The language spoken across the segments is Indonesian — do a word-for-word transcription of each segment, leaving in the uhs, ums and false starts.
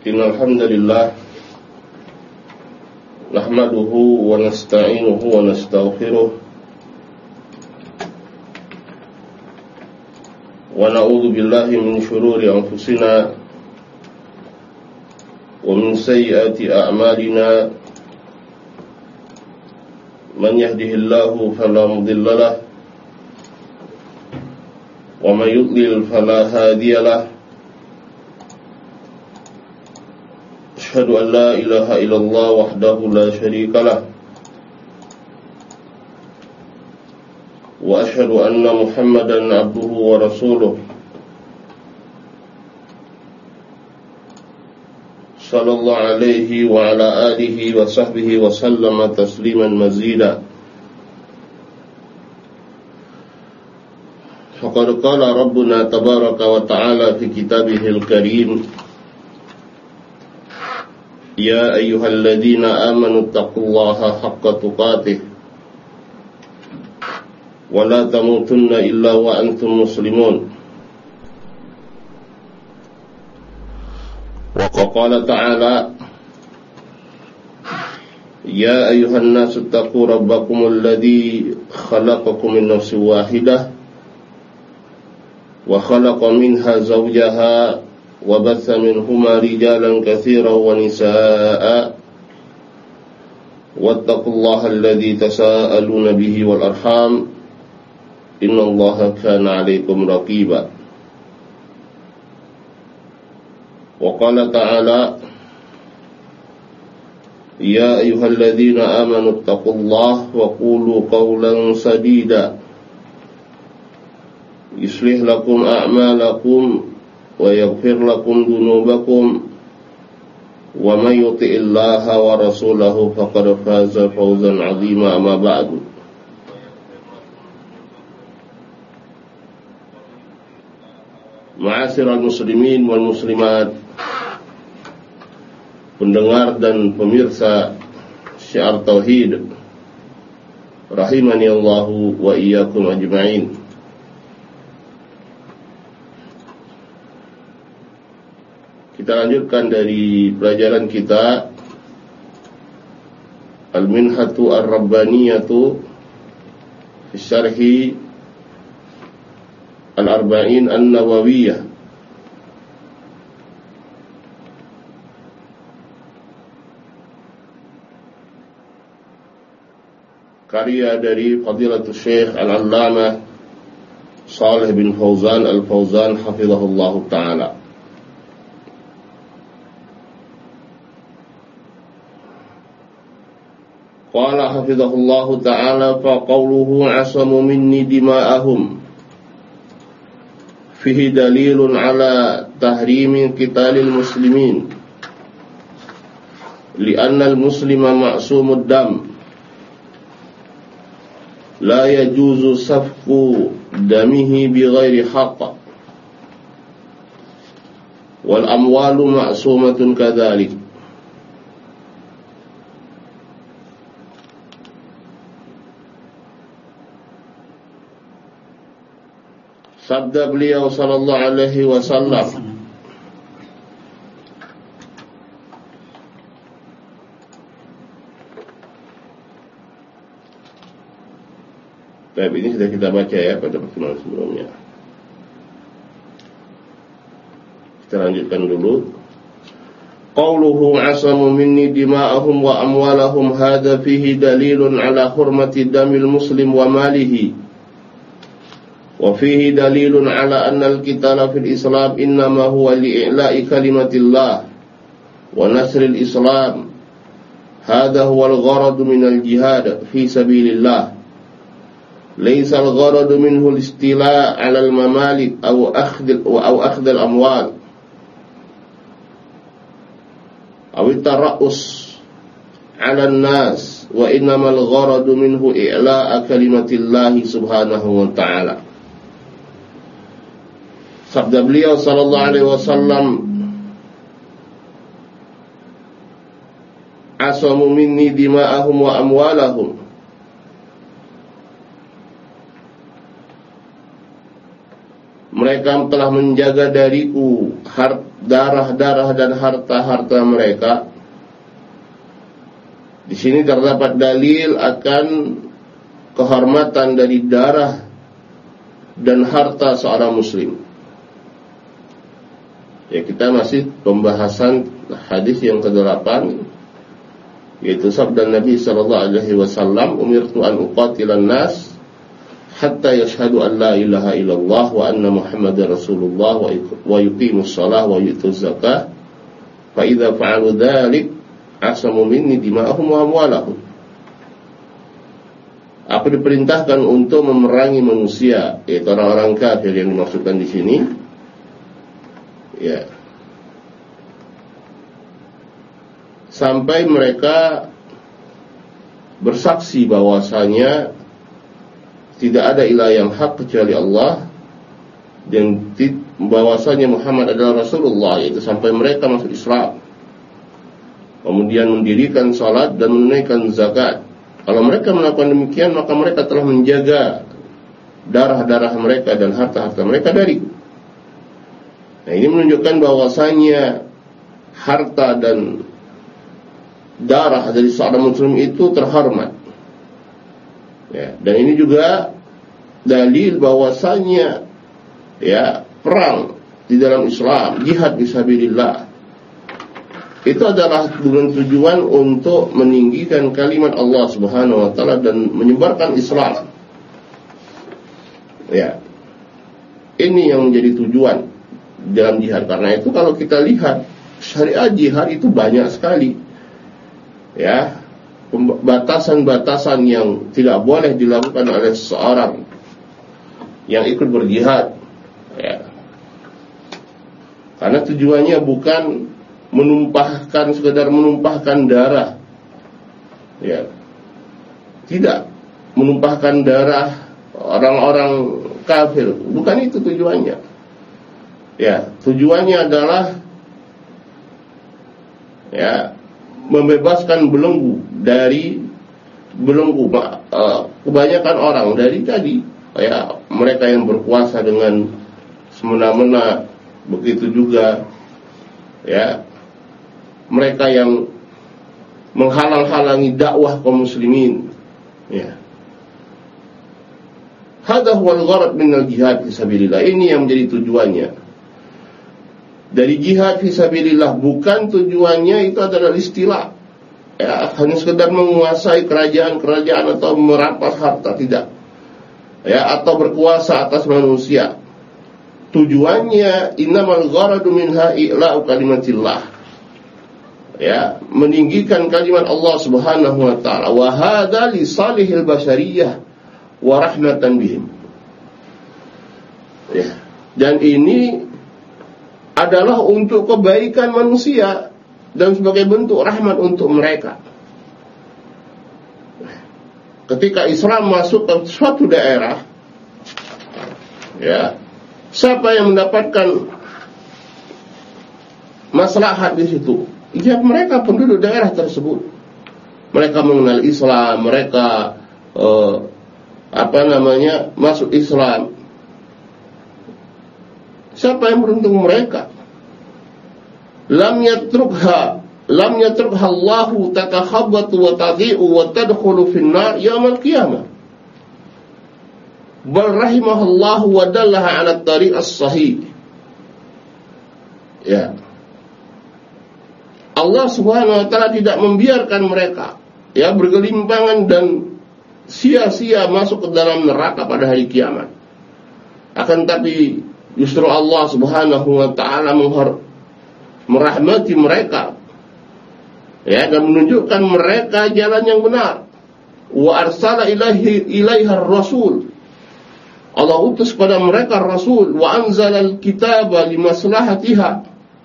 Innal hamdalillah nahmaduhu wa nasta'inuhu wa nastaghfiruh wa na'udzu billahi min shururi anfusina wa min sayyiati a'malina. Man yahdihillahu fala mudilla lahu wa man yudlil fala hadiya lahu. Asyhadu an la ilaha illallah wahdahu la syarika lah wa asyhadu anna Muhammadan abduhu wa rasuluh sallallahu alaihi wa ala alihi wa sahbihi wa sallama tasliman mazida. Faqad qala rabbuna tabaraka wa ta'ala fi kitabihil karim, ya ayyuhalladzina amanu taqullaha haqqa tuqatih wa la tamutunna illa wa antum muslimun. Wa qala ta'ala, ya ayyuhan nasu taqu rabbakumul ladzi khalaqakum min nafsin wahidah wa khalaqa minha zawjaha wa batha minhuma rijalan katsiran wa nisaa'a wattaqullaha alladzi tasaaluna bihi wal arham innallaha kana 'alaikum raqiba. Wa qala ta'ala, ya ayyuhalladzina amanu taqullaha wa qulu qawlan sadida yuslih lakum a'malakum wa yaghfir lakum dhunubakum wa may yuti'illaha wa rasulahu faqad faza fawzan 'azima. Amma ba'du. Ma'asyiral muslimin wal muslimat, pendengar dan pemirsa Syiar Tauhid rahimani Allahu wa iyyakum ajma'in. Kita lanjutkan dari pelajaran kita Al-Minhatu Ar-Rabbaniyatu fi Syarhi Al-Arba'in An-Nawawiyah, karya dari Fadilatul Syekh Al-Allamah Shalih bin Fauzan Al-Fauzan hafizahullahu ta'ala. Qala hafizahullahu ta'ala, fa qawluhu asamu minni dima'ahum fihi dalilun ala tahrimi qitalil muslimin li'anna al-muslima ma'sumud dam la yajuzu safku damihi bighairi haqq wal amwalu ma'sumatun kadzalik. Sabda beliau sallallahu alaihi wasallam, baik, ini sudah kita baca ya pada pertemuan sebelumnya. Kita lanjutkan dulu. Qauluhu asamu minni dima'ahum wa amwalahum hadha fihi dalilun ala hurmati damil muslim wa malihi wa fihi dalilun ala anna al-qitala fil islam innama huwa li'i'la'i kalimatillah wa nasril islam. Hadha huwa al-gharadu min al-jihad fi sabilillah, laysa al-gharadu minhu al-istila' ala al-mamalik aw akhdh aw akhdh al-amwal aw at-tara'us ala an-nas, wa innamal gharadu minhu i'la'a kalimatillah subhanahu wa ta'ala. Sabda beliau sallallahu alaihi wasallam, asamu minni dima'ahum wa amwalahum, mereka telah menjaga dariku har- darah-darah dan harta-harta mereka. Di sini terdapat dalil akan kehormatan dari darah dan harta seorang muslim. Ya, kita masih pembahasan hadis yang kedelapan, yaitu sabda Nabi sallallahu alaihi wasallam, "Umirtu an uqatilan nas hatta yashhadu an la ilaha illallah wa anna Muhammadar Rasulullah wa yuqimus shalah wa yutuz zakah. Fa idza fa'alu dzalik asamu minni dima'ahum wa amwalahum." Aku diperintahkan untuk memerangi manusia, yaitu orang-orang kafir yang dimaksudkan di sini. Ya. Sampai mereka bersaksi bahwasanya tidak ada ilah yang hak kecuali Allah, dan bahwasanya Muhammad adalah Rasulullah, yaitu sampai mereka masuk Islam, kemudian mendirikan salat dan menunaikan zakat. Kalau mereka melakukan demikian, maka mereka telah menjaga darah-darah mereka dan harta-harta mereka dariku. Nah, ini menunjukkan bahwasanya harta dan darah dari seorang muslim itu terhormat. Ya, dan ini juga dalil bahwasanya ya, perang di dalam Islam, jihad fisabilillah, itu adalah dengan tujuan untuk meninggikan kalimat Allah Subhanahu wa taala dan menyebarkan Islam. Ya. Ini yang menjadi tujuan dalam jihad. Karena itu kalau kita lihat syariat jihad itu banyak sekali. Ya, batasan-batasan yang tidak boleh dilakukan oleh seseorang yang ikut berjihad, ya. Karena tujuannya bukan menumpahkan, sekedar menumpahkan darah, ya, tidak menumpahkan darah orang-orang kafir, bukan itu tujuannya. Ya, tujuannya adalah ya, membebaskan belenggu dari belenggu uh, kebanyakan orang dari tadi, ya, mereka yang berkuasa dengan semena-mena, begitu juga ya mereka yang menghalang-halangi dakwah kaum muslimin. Ya, hadha huwal gharad minal jihad fisabilillah. Ini yang menjadi tujuannya dari jihad fisabilillah. Bukan tujuannya itu adalah istilah, ya, hanya sekedar menguasai kerajaan-kerajaan atau merampas harta, tidak, ya, atau berkuasa atas manusia. Tujuannya innamal gharadu minha i'la'u kalimatillah, ya, meninggikan kalimat Allah Subhanahu wa taala. Wa hadza li salihil basyariyah wa rahmatan bihim. Ya, dan ini adalah untuk kebaikan manusia dan sebagai bentuk rahmat untuk mereka. Ketika Islam masuk ke suatu daerah, ya, siapa yang mendapatkan maslahat di situ? Ya, mereka penduduk daerah tersebut. Mereka mengenal Islam, mereka eh, apa namanya masuk Islam. Siapa yang beruntung? Mereka. Lam yatrukha lam yatrukha Allahu tatakhabbatu wa tadhi'u wa tadkhulu fin nar yaumil qiyamah. Bal rahimahallahu wa dallaha 'ala at-tariq as-sahih. Ya. Allah Subhanahu wa taala tidak membiarkan mereka, ya, bergelimpangan dan sia-sia masuk ke dalam neraka pada hari kiamat. Akan tapi justru Allah Subhanahu wa taala merahmati mereka, ya, dan menunjukkan mereka jalan yang benar. Wa arsala ilaihi ilaiha rasul. Allah utus kepada mereka rasul. Wa anzalal kitaba limaslahatiha.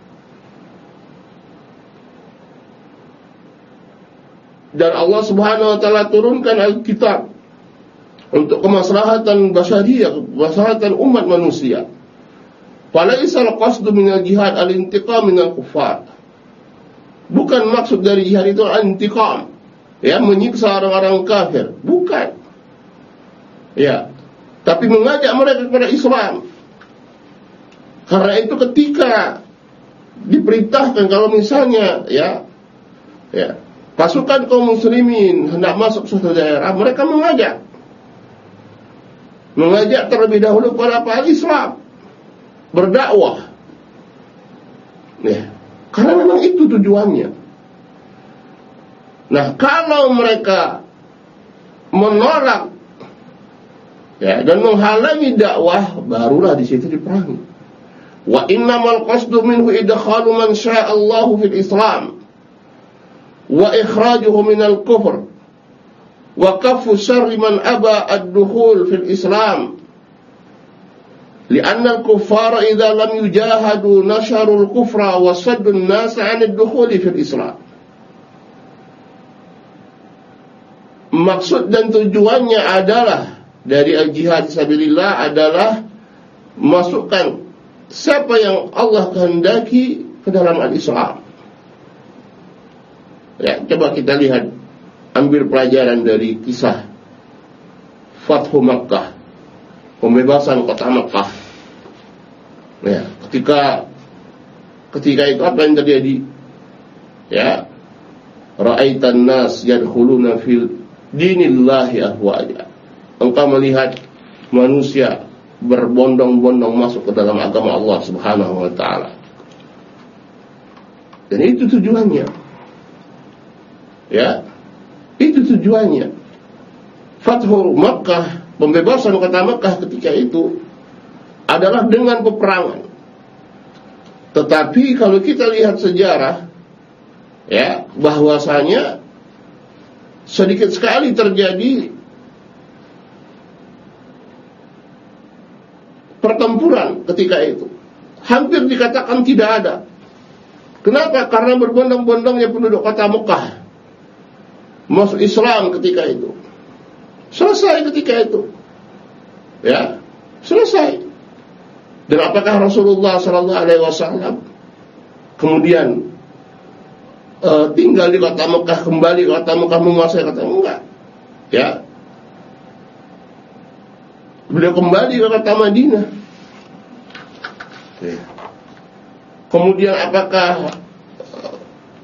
Dan Allah Subhanahu wa taala turunkan Alkitab untuk kemaslahatan basyariyah, kemaslahatan umat manusia. Falaisal qasdu minal jihad al-intiqam minal kuffar. Bukan maksud dari jihad itu al-intiqam, ya, menyiksa orang-orang kafir, bukan. Ya, tapi mengajak mereka kepada Islam. Karena itu ketika diperintahkan kalau misalnya ya ya pasukan kaum muslimin hendak masuk suatu daerah, mereka mengajak mengajak terlebih dahulu kepada ahli Islam berdakwah. Ya, karena memang itu tujuannya. Nah, kalau mereka menolak ya dan menghalangi dakwah, barulah di situ diperangi. Wa innamal qasdu minhu idkhalu man syaa Allahu fil Islam wa ikhrajuhu minal kufr wa kaffu syarri man aba ad-dukhul fil Islam. Lianna al-kuffara idza lam yujahadu nasharul kufra wa saddu an-nas 'an ad-dukhul fil Islam. Maksud dan tujuannya adalah dari al-jihad sabilillah adalah masukkan siapa yang Allah kehendaki ke dalam al-Islam. Ya, coba kita lihat, ambil pelajaran dari kisah Fathu Makkah, pembebasan kota Makkah. Ya, ketika ketika itu apa yang terjadi? Ya, ra'aitan nas yadkhuluna fil dinillahi afwaja. Engkau melihat manusia berbondong-bondong masuk ke dalam agama Allah Subhanahu wa taala. Dan itu tujuannya. Ya, itu tujuannya. Fathu Makkah, pembebasan kota Makkah ketika itu adalah dengan peperangan. Tetapi kalau kita lihat sejarah, ya, bahwasanya sedikit sekali terjadi pertempuran ketika itu. Hampir dikatakan tidak ada. Kenapa? Karena berbondong-bondongnya penduduk kota Mekah masuk Islam ketika itu. Selesai ketika itu. Ya, selesai. Dan apakah Rasulullah sallallahu alaihi wasallam kemudian uh, tinggal di kota Mekah, kembali ke kota Mekah, menguasai kota? Enggak. Ya. Beliau kembali ke kota Madinah. Ya. Kemudian apakah uh,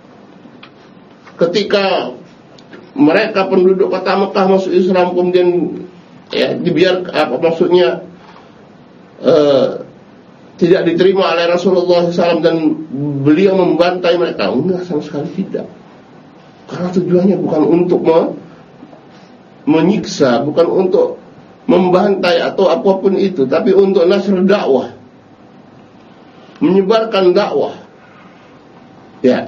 ketika mereka penduduk kota Mekah masuk Islam kemudian ya dibiarkan, apa maksudnya uh, tidak diterima oleh Rasulullah shallallahu alaihi wasallam dan beliau membantai mereka? Enggak, sama sekali tidak. Karena tujuannya bukan untuk me menyiksa, bukan untuk membantai atau apapun itu, tapi untuk nasr dakwah, menyebarkan dakwah. Ya.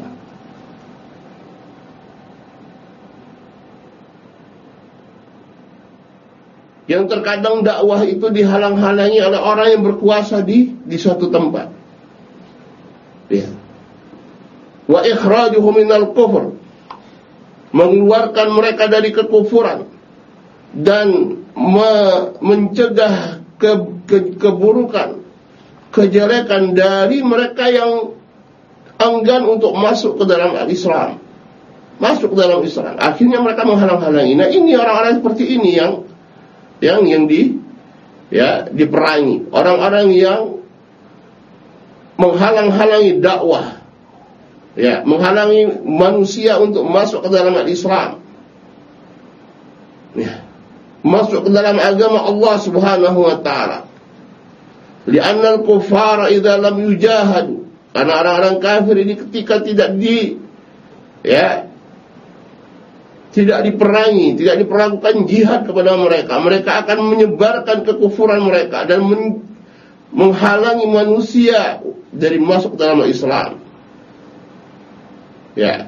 Yang terkadang dakwah itu dihalang-halangi oleh orang yang berkuasa di di suatu tempat. Ya. Wa ikhrajuhu minal kufr, mengeluarkan mereka dari kekufuran dan me mencegah ke, ke, keburukan, kejelekan dari mereka yang enggan untuk masuk ke dalam Islam, masuk ke dalam Islam. Akhirnya mereka menghalang-halangi. Nah, ini orang-orang seperti ini yang yang yang di ya diperangi, orang-orang yang menghalang-halangi dakwah, ya, menghalangi manusia untuk masuk ke dalam Islam, ya, masuk ke dalam agama Allah Subhanahu wa taala. Li'anna al-kuffara idza lam yujahadu, karena orang-orang kafir ini ketika tidak di ya tidak diperangi, tidak diperlakukan jihad kepada mereka, mereka akan menyebarkan kekufuran mereka dan men menghalangi manusia dari masuk ke dalam Islam. Ya.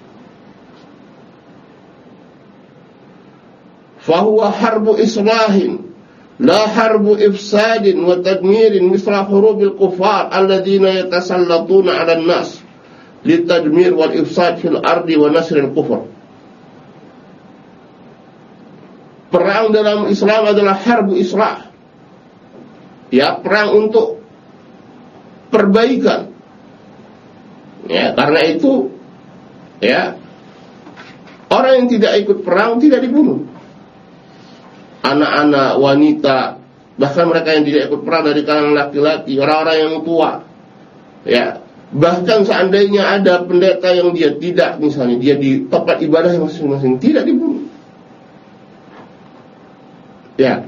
Fahuwa harbu islahin, la harbu ifsadin wa tadmirin misla hurubil kufar alladzina yatasallatuna 'alan nas litadmir wal ifsad fil ardi wa nasril kufur. Perang dalam Islam adalah harbu islah, ya, perang untuk perbaikan. Ya, karena itu, ya, orang yang tidak ikut perang tidak dibunuh. Anak-anak, wanita, Bahkan mereka yang tidak ikut perang dari kalangan laki-laki, orang-orang yang tua. Ya, bahkan seandainya ada pendeta yang dia tidak, misalnya dia di tempat ibadah yang masing-masing, tidak dibunuh. Ya.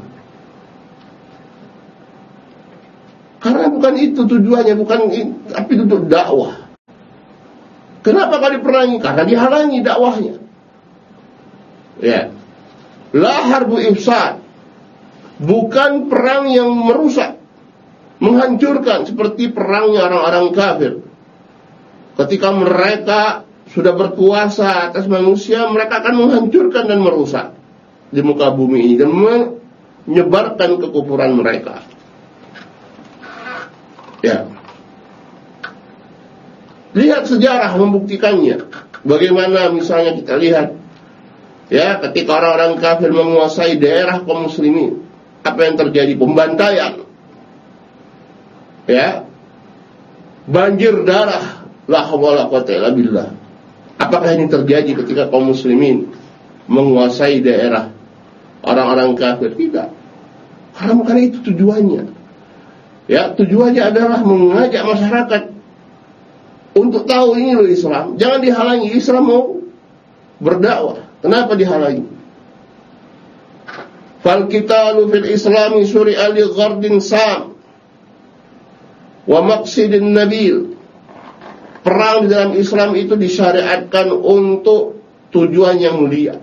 Karena bukan itu tujuannya, bukan tapi untuk dakwah. Kenapa kau diperangi? Karena dihalangi dakwahnya. Ya. La harbu ifsad. Bukan perang yang merusak, menghancurkan seperti perangnya orang-orang kafir. Ketika mereka sudah berkuasa atas manusia, mereka akan menghancurkan dan merusak di muka bumi ini dan menyebarkan kekufuran mereka. Ya. Lihat sejarah membuktikannya. Bagaimana misalnya kita lihat, ya, ketika orang-orang kafir menguasai daerah kaum muslimin, apa yang terjadi? Pembantaian, ya, banjir darah. La haula wala quwwata illa billah. Apakah ini terjadi ketika kaum muslimin menguasai daerah orang-orang kafir? Tidak. Karena bukan itu tujuannya. Ya, tujuannya adalah mengajak masyarakat untuk tahu ini loh Islam. Jangan dihalangi. Islam mau berdakwah. Kenapa dihalangi? Fal qitalu fil islami syuri'a li ghardin sam wa maqsidin nabil. Perang di dalam Islam itu disyariatkan untuk tujuan yang mulia,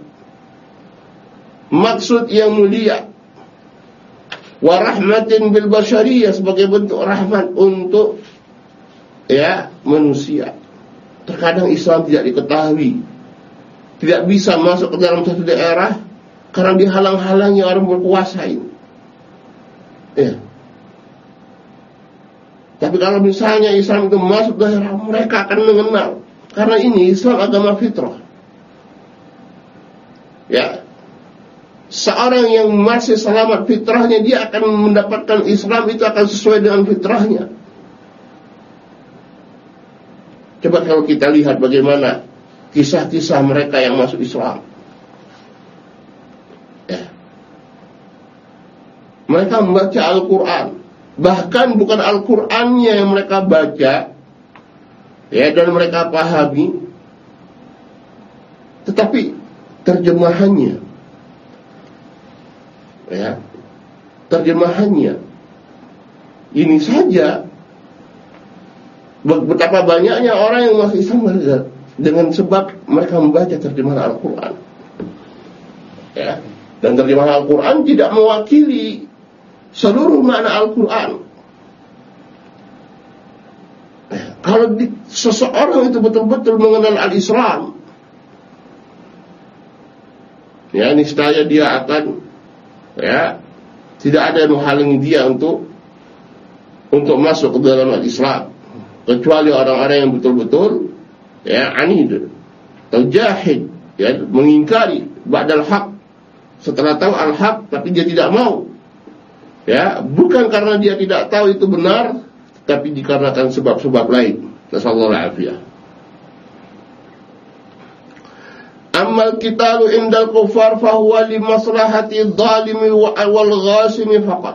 maksud yang mulia. Wa rahmatin bil basyariyah, sebagai bentuk rahmat untuk, ya, manusia. Terkadang Islam tidak diketahui, tidak bisa masuk ke dalam satu daerah karena dihalang-halangi orang berkuasa ini. Ya. Tapi kalau misalnya Islam itu masuk daerah, mereka akan mengenal. Karena ini Islam agama fitrah. Ya. Seorang yang masih selamat fitrahnya, dia akan mendapatkan Islam itu akan sesuai dengan fitrahnya. Coba kalau kita lihat bagaimana kisah-kisah mereka yang masuk Islam. Mereka membaca Al-Quran. Bahkan bukan Al-Qurannya yang mereka baca, ya, dan mereka pahami, tetapi terjemahannya, ya, terjemahannya. Ini saja betapa banyaknya orang yang masuk Islam dengan sebab mereka membaca terjemahan Al-Quran. Ya, dan terjemahan Al-Quran tidak mewakili seluruh makna Al-Quran. Kalau di, seseorang itu betul-betul mengenal Al-Islam, ya, niscaya dia akan, ya, tidak ada yang menghalangi dia untuk untuk masuk ke dalam Al-Islam, kecuali orang-orang yang betul-betul, ya, anid atau jahid, ya, mengingkari ba'dal haq, setelah tahu al-haq tapi dia tidak mau. Ya, bukan karena dia tidak tahu itu benar, tapi dikarenakan sebab-sebab lain. Nasallallahu alaihi. Amal qitalu indal kufar fa huwa li maslahati dzalimi wal ghasimi faqat.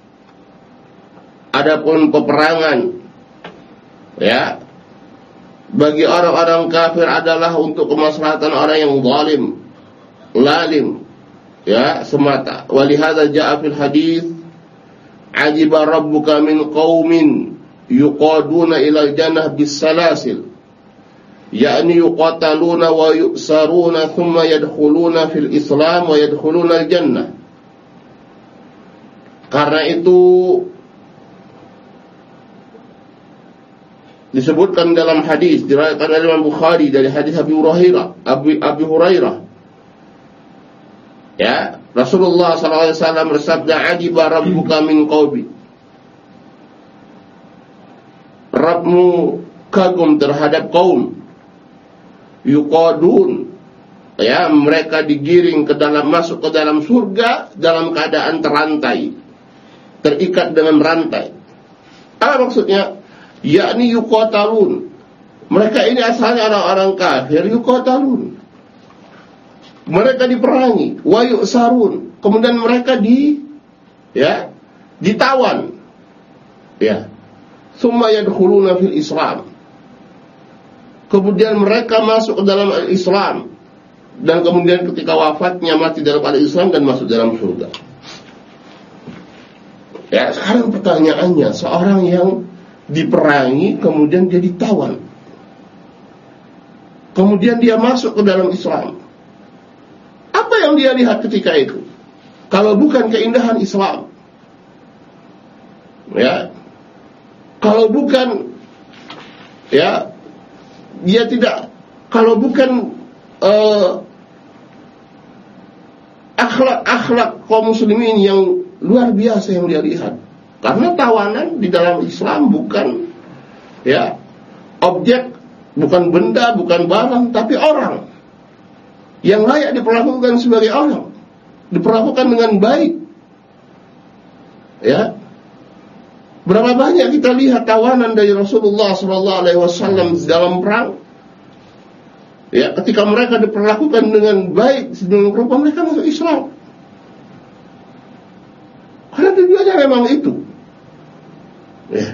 Adapun peperangan, ya, bagi orang-orang kafir adalah untuk kemaslahatan orang yang zalim, lalim, ya, semata. Walihada jaa fil hadis, ajiba rabbuka min qaumin yuqaduna ilal jannah bis salasil, yakni yuqataluna wa yu'saruna thumma yadkhuluna fil islam wa yadkhuluna al jannah. Karena itu disebutkan dalam hadis diriwayatkan oleh Imam Bukhari dari hadis Abi Hurairah, Abi, Abi Hurairah, ya, Rasulullah sallallahu alaihi wasallam bersabda, ajiba rabbuka min qaumi. Rabbmu kagum terhadap kaum yuqadun, ya, mereka digiring ke dalam, masuk ke dalam surga dalam keadaan terantai, terikat dengan rantai. Apa maksudnya? Yakni yuqatalun. Mereka ini asalnya orang-orang kafir, yuqatalun. Mereka diperangi, wa yu'sarun. Kemudian mereka di, ya, ditawan, ya, summa yadkhuluna fil Islam, kemudian mereka masuk ke dalam Islam, dan kemudian ketika wafatnya mati dalam Islam dan masuk dalam surga. Ya, sekarang pertanyaannya, seorang yang diperangi kemudian dia ditawan, kemudian dia masuk ke dalam Islam, apa yang dia lihat ketika itu? Kalau bukan keindahan Islam, ya, kalau bukan, ya, dia tidak, kalau bukan uh, akhlak-akhlak kaum muslimin yang luar biasa yang dia lihat. Karena tawanan di dalam Islam bukan, ya, objek, bukan benda, bukan barang, tapi orang yang layak diperlakukan sebagai orang, diperlakukan dengan baik. Ya, berapa banyak kita lihat tawanan dari Rasulullah Shallallahu Alaihi Wasallam dalam perang. Ya, ketika mereka diperlakukan dengan baik, sedemikian rupa mereka masuk Islam. Karena tujuannya memang itu. Ya.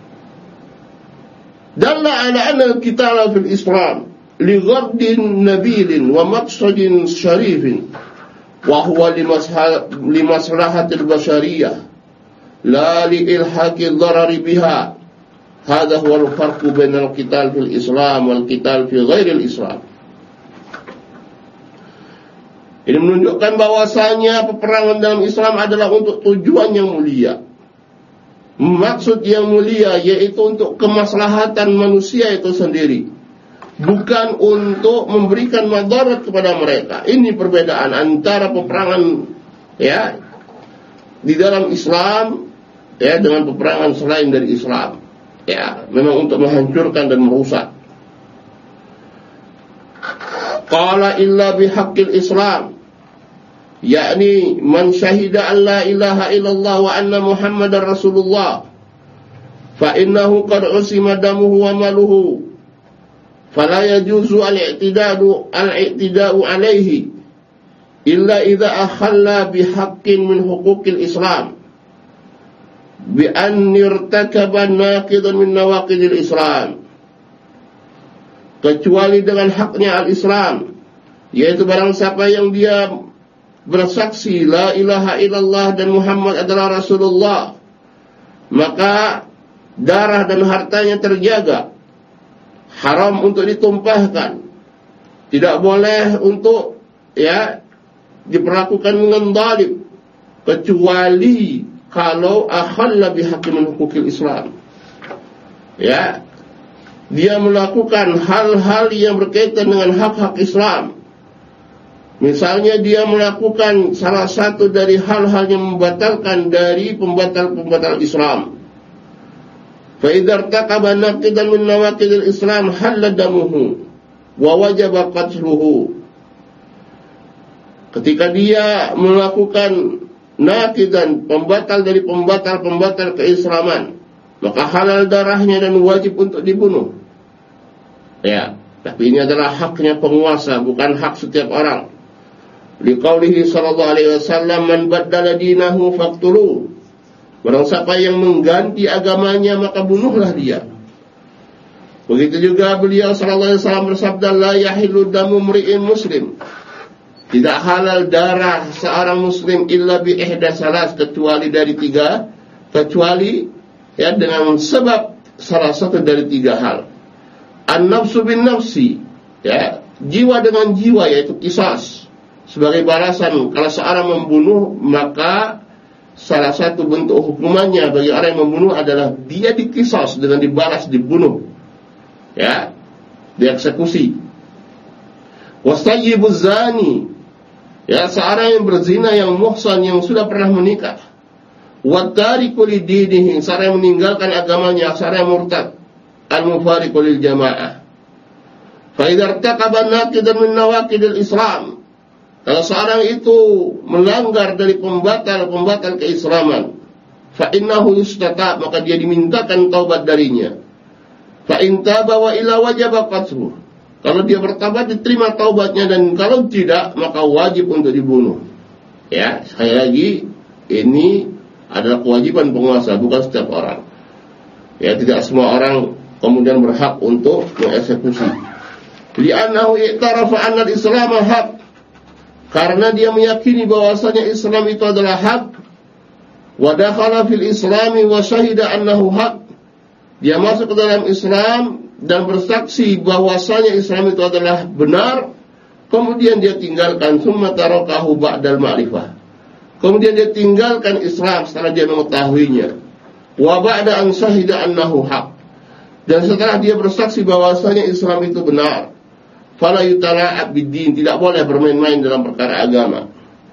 Dalla ala anna al-qitala fil Islam li ghardin nabilin wa maqsadin syarifin wa huwa li maslahatil bashariyah la li ilhaqi dharari biha. Hadha huwa al-farqu bainal qital fil Islam wal qital fi ghairil Islam. Ini menunjukkan bahwasanya peperangan dalam Islam adalah untuk tujuan yang mulia, maksud yang mulia, yaitu untuk kemaslahatan manusia itu sendiri, bukan untuk memberikan madarat kepada mereka. Ini perbedaan antara peperangan, ya, di dalam Islam, ya, dengan peperangan selain dari Islam. Ya, memang untuk menghancurkan dan merusak. Qala illa bihaqqil Islam, yakni man syahida an la ilaha illallah wa anna Muhammadar Rasulullah fa innahu qad usima damuhu wa maluhu fala yajuzu al-i'tidadu al-i'tida'u alayhi illa idza akhalla bihaqqin min huquqil Islam bi an irtakaba naqidan min nawaqidil Islam, kecuali dengan haknya al-Islam, yaitu barang siapa yang dia bersaksi la ilaha illallah dan Muhammad adalah Rasulullah, maka darah dan hartanya terjaga, haram untuk ditumpahkan, tidak boleh untuk, ya, diperlakukan dengan zalim, kecuali kalau akhalla bihaqqin min huquqil Islam, ya, dia melakukan hal-hal yang berkaitan dengan hak-hak Islam. Misalnya dia melakukan salah satu dari hal-hal yang membatalkan dari pembatal-pembatal Islam. Fa idza irtaqaba naqidan min nawaqidil Islam halla damuhu wa wajaba qatluhu. Ketika dia melakukan naqidan, pembatal dari pembatal-pembatal keislaman, maka halal darahnya dan wajib untuk dibunuh. Ya, tapi ini adalah haknya penguasa, bukan hak setiap orang. Liqaulihi sallallahu alaihi wasallam, man baddala dinahu faqtuluh. Barang siapa yang mengganti agamanya maka bunuhlah dia. Begitu juga beliau sallallahu alaihi wasallam bersabda, la yahillu damu mri'in muslim, tidak halal darah seorang muslim illa bi ihda salas, kecuali dari tiga, kecuali, ya, dengan sebab salah satu dari tiga hal. An-nafsu bin nafsi, ya, jiwa dengan jiwa, yaitu qisas, sebagai balasan kalau seorang membunuh, maka salah satu bentuk hukumannya bagi orang yang membunuh adalah dia diqisas dengan dibalas, dibunuh, ya, dieksekusi. Wasayyibuz zani, ya, seorang yang berzina, yang muhsan, yang sudah pernah menikah. Wattariku lidinihi, seorang yang meninggalkan agamanya, seorang yang murtad. Al-mufariqu lil jamaah. Fa idza irtaqaba naqidan min nawaqidil Islam, kalau seorang itu melanggar dari pembatal-pembatal keislaman, fa innahu yustatab, maka dia dimintakan taubat darinya. Fa in taba wa ila wajaba qatluh, kalau dia bertobat diterima taubatnya, dan kalau tidak maka wajib untuk dibunuh. Ya, sekali lagi, ini adalah kewajiban penguasa, bukan setiap orang. Ya, tidak semua orang kemudian berhak untuk mengeksekusi. Li'annahu i'tarafa anna al-Islam haq, karena dia meyakini bahwasanya Islam itu adalah hak. Wa dakhala fil Islami wa syahida annahu haq, dia masuk ke dalam Islam dan bersaksi bahwasanya Islam itu adalah benar. Kemudian dia tinggalkan, summa tarakahu ba'dal ma'rifah, kemudian dia tinggalkan Islam setelah dia mengetahuinya. Wa ba'da an syahida annahu haq, dan setelah dia bersaksi bahwasanya Islam itu benar. Fala yutala'ab bid-din, tidak boleh bermain-main dalam perkara agama.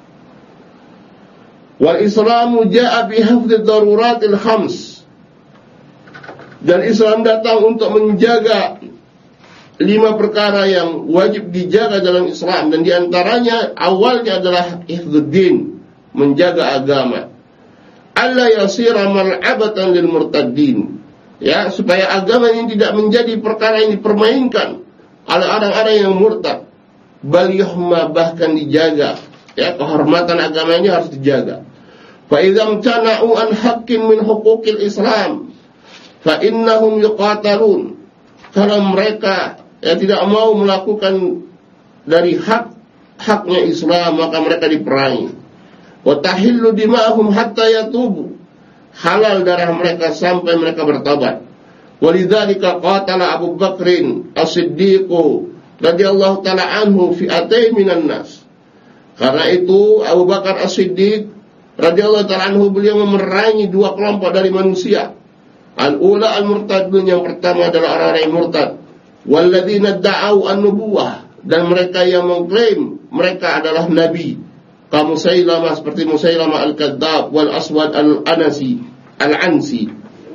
Wal Islamu ja'a bi hafdhi daruratil khams, dan Islam datang untuk menjaga lima perkara yang wajib dijaga dalam Islam, dan diantaranya awalnya adalah hifdzuddin, menjaga agama. Alla yasira mal'abatan lil murtaddin, ya, supaya agama ini tidak menjadi perkara yang dipermainkan oleh orang-orang yang murtad. Bal yuhma, bahkan dijaga, ya, kehormatan agama ini harus dijaga. Fa idzam tana'u an haqqin min huquqil Islam fa innahum yuqatalun, kalau mereka ya tidak mau melakukan dari hak haknya Islam, maka mereka diperangi. Wa tahillu dima'ahum hatta yatubu, halal darah mereka sampai mereka bertobat. Walidzalika qatala Abu Bakrin As-Siddiq radhiyallahu ta'ala anhu fi'atain minan nas, karena itu Abu Bakar As-Siddiq radhiyallahu ta'ala anhu, beliau memerangi dua kelompok dari manusia. Al-ula al-murtadun, yang pertama adalah orang-orang yang murtad. Walladzina da'au an-nubuwah, dan mereka yang mengklaim mereka adalah nabi, kaum Musailamah, seperti Musailamah al-Kadzdzab, wal Aswad al-Anasi al-Ansi.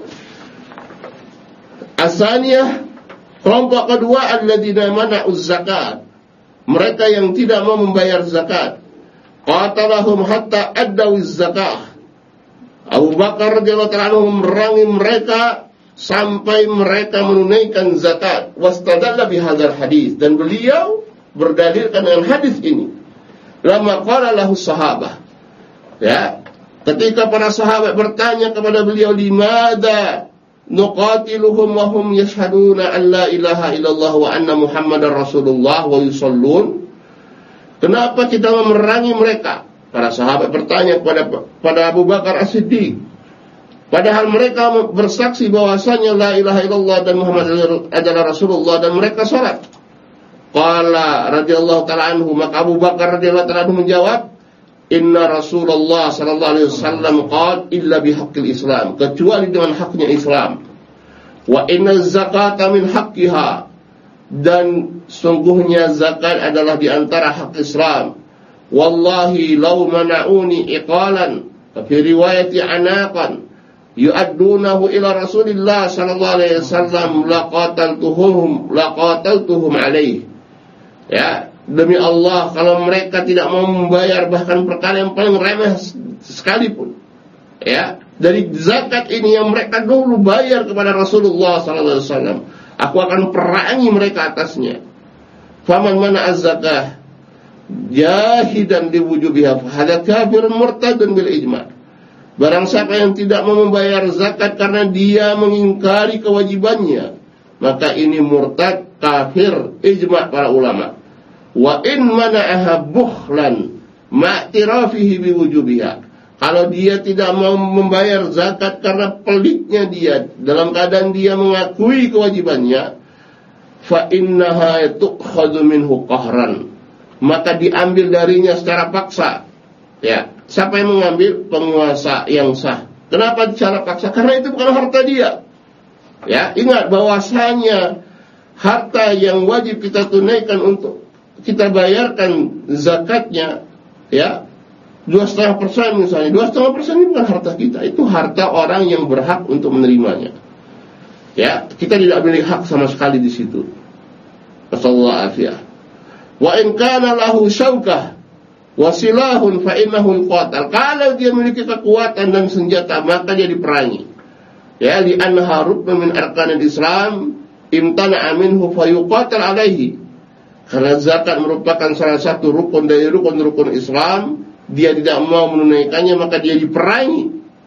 Asaniyah, kelompok kedua, alladzina mana'uz zakat, mereka yang tidak mau membayar zakat. Qatalahum hatta addawiz zakah, Abu Bakar radhiyallahu ta'ala anhu memerangi mereka sampai mereka menunaikan zakat. Wastadalla bihadzal hadis, dan beliau berdalilkan dengan hadis ini. Lama qala lahu sahabah, ya, ketika para sahabat bertanya kepada beliau, limada nuqatiluhum wa hum yashhaduna an la ilaha illallah wa anna muhammadar rasulullah wa yusallun, kenapa kita memerangi mereka? Para sahabat bertanya kepada pada Abu Bakar As-Siddiq, padahal mereka bersaksi bahwasanya la ilaha illallah dan Muhammad adalah Rasulullah, dan mereka salat. Qala radhiyallahu ta'ala anhu, maka Abu Bakar radhiyallahu ta'ala anhu menjawab, inna Rasulullah sallallahu alaihi wasallam qala illa bihaqqil Islam, kecuali dengan haknya Islam. Wa inna zakata min haqqiha, dan sungguhnya zakat adalah di antara hak Islam. Wallahi law mana'uni iqalan, fi riwayati anaqan yu'addunahu ila Rasulillah sallallahu alaihi wasallam laqataltuhum laqataltuhum alaihi. Ya, demi Allah, kalau mereka tidak mau membayar bahkan perkara yang paling remeh sekalipun, ya, dari zakat ini yang mereka dulu bayar kepada Rasulullah sallallahu alaihi wasallam, aku akan perangi mereka atasnya. Faman mana az-zakah jahidan liwujubiha fahada kafirun murtadun bil ijma'. Barang siapa yang tidak mau membayar zakat karena dia mengingkari kewajibannya, maka ini murtad, kafir, ijma' para ulama. Wa in mana'aha bukhlan ma'tirafihi biwujubiha, kalau dia tidak mau membayar zakat karena pelitnya dia, dalam keadaan dia mengakui kewajibannya, fa innaha tu'khadhu minhu qahran, maka diambil darinya secara paksa. Ya, siapa yang mengambil? Penguasa yang sah. Kenapa secara paksa? Karena itu bukan harta dia. Ya, ingat bahwasanya harta yang wajib kita tunaikan untuk kita bayarkan zakatnya, ya, dua setengah persen misalnya, dua setengah persen ini bukan harta kita, itu harta orang yang berhak untuk menerimanya. Ya, kita tidak memiliki hak sama sekali di situ. Nasallahu afiyah. Wa in kana lahu syaukah wasilahun fa innahu qatal, kalau dia memiliki kekuatan dan senjata maka dia diperangi. Ya, li annaha ruknun min arkanil Islam imtana'a minhu fa yuqatal alaihi, karena zakat merupakan salah satu rukun dari rukun-rukun Islam, dia tidak mau menunaikannya maka dia diperangi.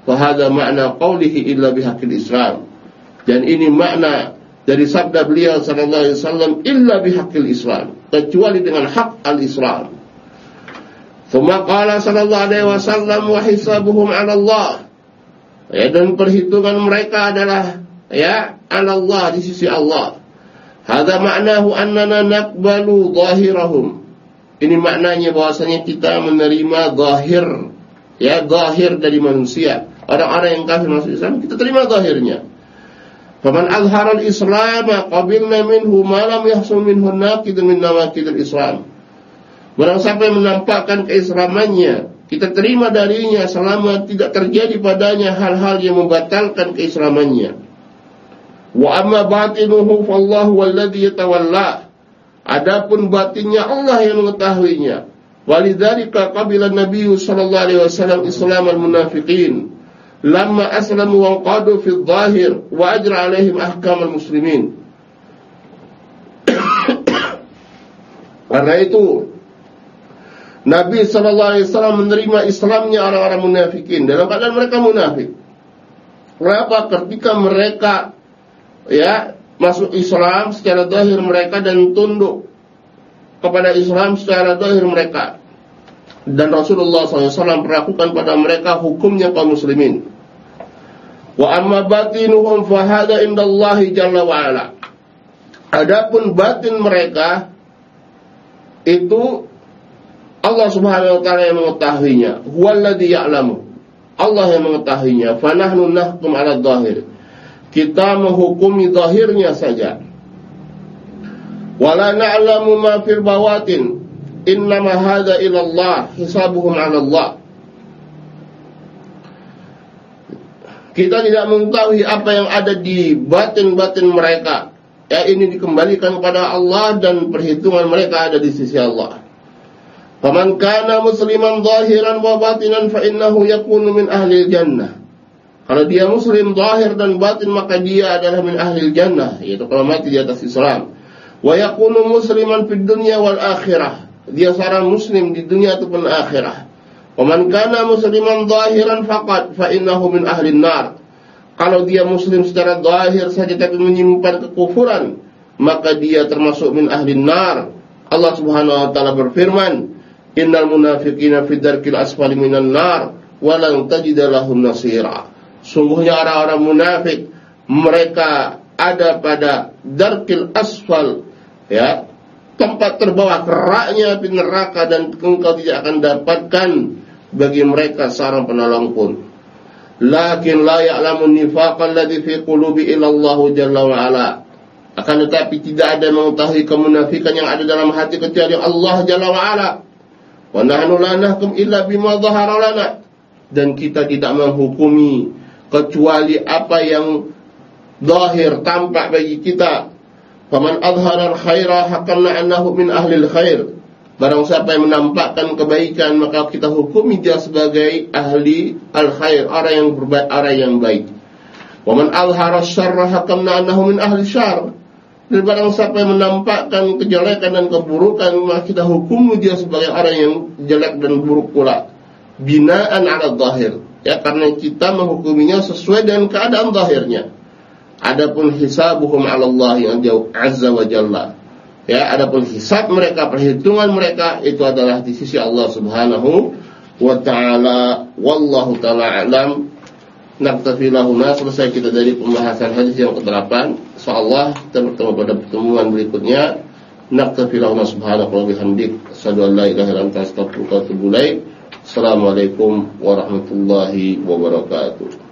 Fahadha makna qawlihi illa bihaqqil Islam. Dan ini makna dari sabda beliau sallallahu alaihi wasallam, illa bihaqqil Islam, kecuali dengan hak al-Islam. Tsumma qala sallallahu alaihi wasallam wa hisabuhum 'ala Allah. Ya, dan perhitungan mereka adalah ya 'ala Allah, di sisi Allah. Hadza ma'nahu annana naqbalu zahirahum. Ini maknanya bahwasanya kita menerima zahir, ya, zahir dari manusia. Orang-orang yang kafir masuk Islam, kita terima zahirnya. Faman azhara al-Islam qabilna minhu ma lam yahsul minhu naqid min nawaqid al-Islam. Barang siapa yang menampakkan keislamannya, kita terima darinya selama tidak terjadi padanya hal-hal yang membatalkan keislamannya. Wa amma batinuhu fallahu walladhi yatawalla. Adapun batinnya Allah yang mengetahuinya. Walidzalika qabila Nabi sallallahu alaihi wasallam Islam al-munafiqin lamma aslamu wa qadu fi adh-dhahir wa ajra alaihim ahkam al-muslimin. Karena itu Nabi sallallahu alaihi wasallam menerima Islamnya orang-orang munafikin dalam keadaan mereka munafik. Kenapa? Ketika mereka ya masuk Islam secara zahir mereka dan tunduk kepada Islam secara zahir mereka, dan Rasulullah sallallahu alaihi wasallam melakukan pada mereka hukumnya kaum muslimin. Wa amma batinuhum fahada indallahi jalla wa ala. Adapun batin mereka itu Allah subhanahu wa ta'ala yang mengetahuinya. Huwallazi ya'lamu. Allah yang mengetahuinya. Fanahnu nahkum ala dhahir. Kita menghukumi zahirnya saja. Wala na'lamu ma fil bawatin. Innama hadza ila Allah, hisabuhum 'ala Allah. Kita tidak mengetahui apa yang ada di batin-batin mereka. Ya, ini dikembalikan kepada Allah dan perhitungan mereka ada di sisi Allah. Faman kana musliman zahiran wa batinan fa innahu yakunu min ahli jannah. Kalau dia muslim zahir dan batin maka dia adalah min ahli jannah, yaitu kalau mati di atas Islam. Wa yakunu musliman fid dunya wal akhirah. Dia seorang muslim di dunia ataupun akhirah. Wa man kana musliman zahiran faqat fa innahu min ahli nar. Kalau dia muslim secara zahir saja tapi menyimpan kekufuran, maka dia termasuk min ahli nar. Allah Subhanahu wa taala berfirman, innal munafiqina fi darkil asfali minan nar wa lan tajida lahum nasira. Sungguhnya orang-orang munafik mereka ada pada darkil asfal, ya, tempat terbawah, keraknya api neraka, dan engkau tidak akan dapatkan bagi mereka seorang penolong pun. Lakin la ya'lamun nifaqal ladzi fi qulubi illa Allah jalla wa ala. Akan tetapi tidak ada yang mengetahui kemunafikan yang ada dalam hati kecuali Allah jalla wa ala. Wa nahnu la nahkum illa bima dhahara lana. Dan kita tidak menghukumi kecuali apa yang zahir, tampak bagi kita. Faman adhara al-khaira hakamna annahu min ahli al-khair. Barang siapa yang menampakkan kebaikan maka kita hukumi dia sebagai ahli al-khair, orang yang berbaik, orang yang baik. Waman adhara asy-syarra hakamna annahu min ahli syarr. Dan barang siapa yang menampakkan kejelekan dan keburukan maka kita hukumi dia sebagai orang yang jelek dan buruk pula. Binaan ala zahir. Ya, karena kita menghukuminya sesuai dengan keadaan zahirnya. Adapun hisabuhum 'ala Allah yang jauh azza wa jalla. Ya, adapun hisab mereka, perhitungan mereka itu adalah di sisi Allah Subhanahu wa taala. Wallahu taala alam. Naktafi lahuna. Selesai kita dari pembahasan hadis yang kedelapan. Insyaallah kita bertemu pada pertemuan berikutnya. Naktafi lahuna subhanahu wa bihamdik. Asyhadu an la ilaha illa anta astaghfiruka wa atubu ilaik. Assalamualaikum warahmatullahi wabarakatuh.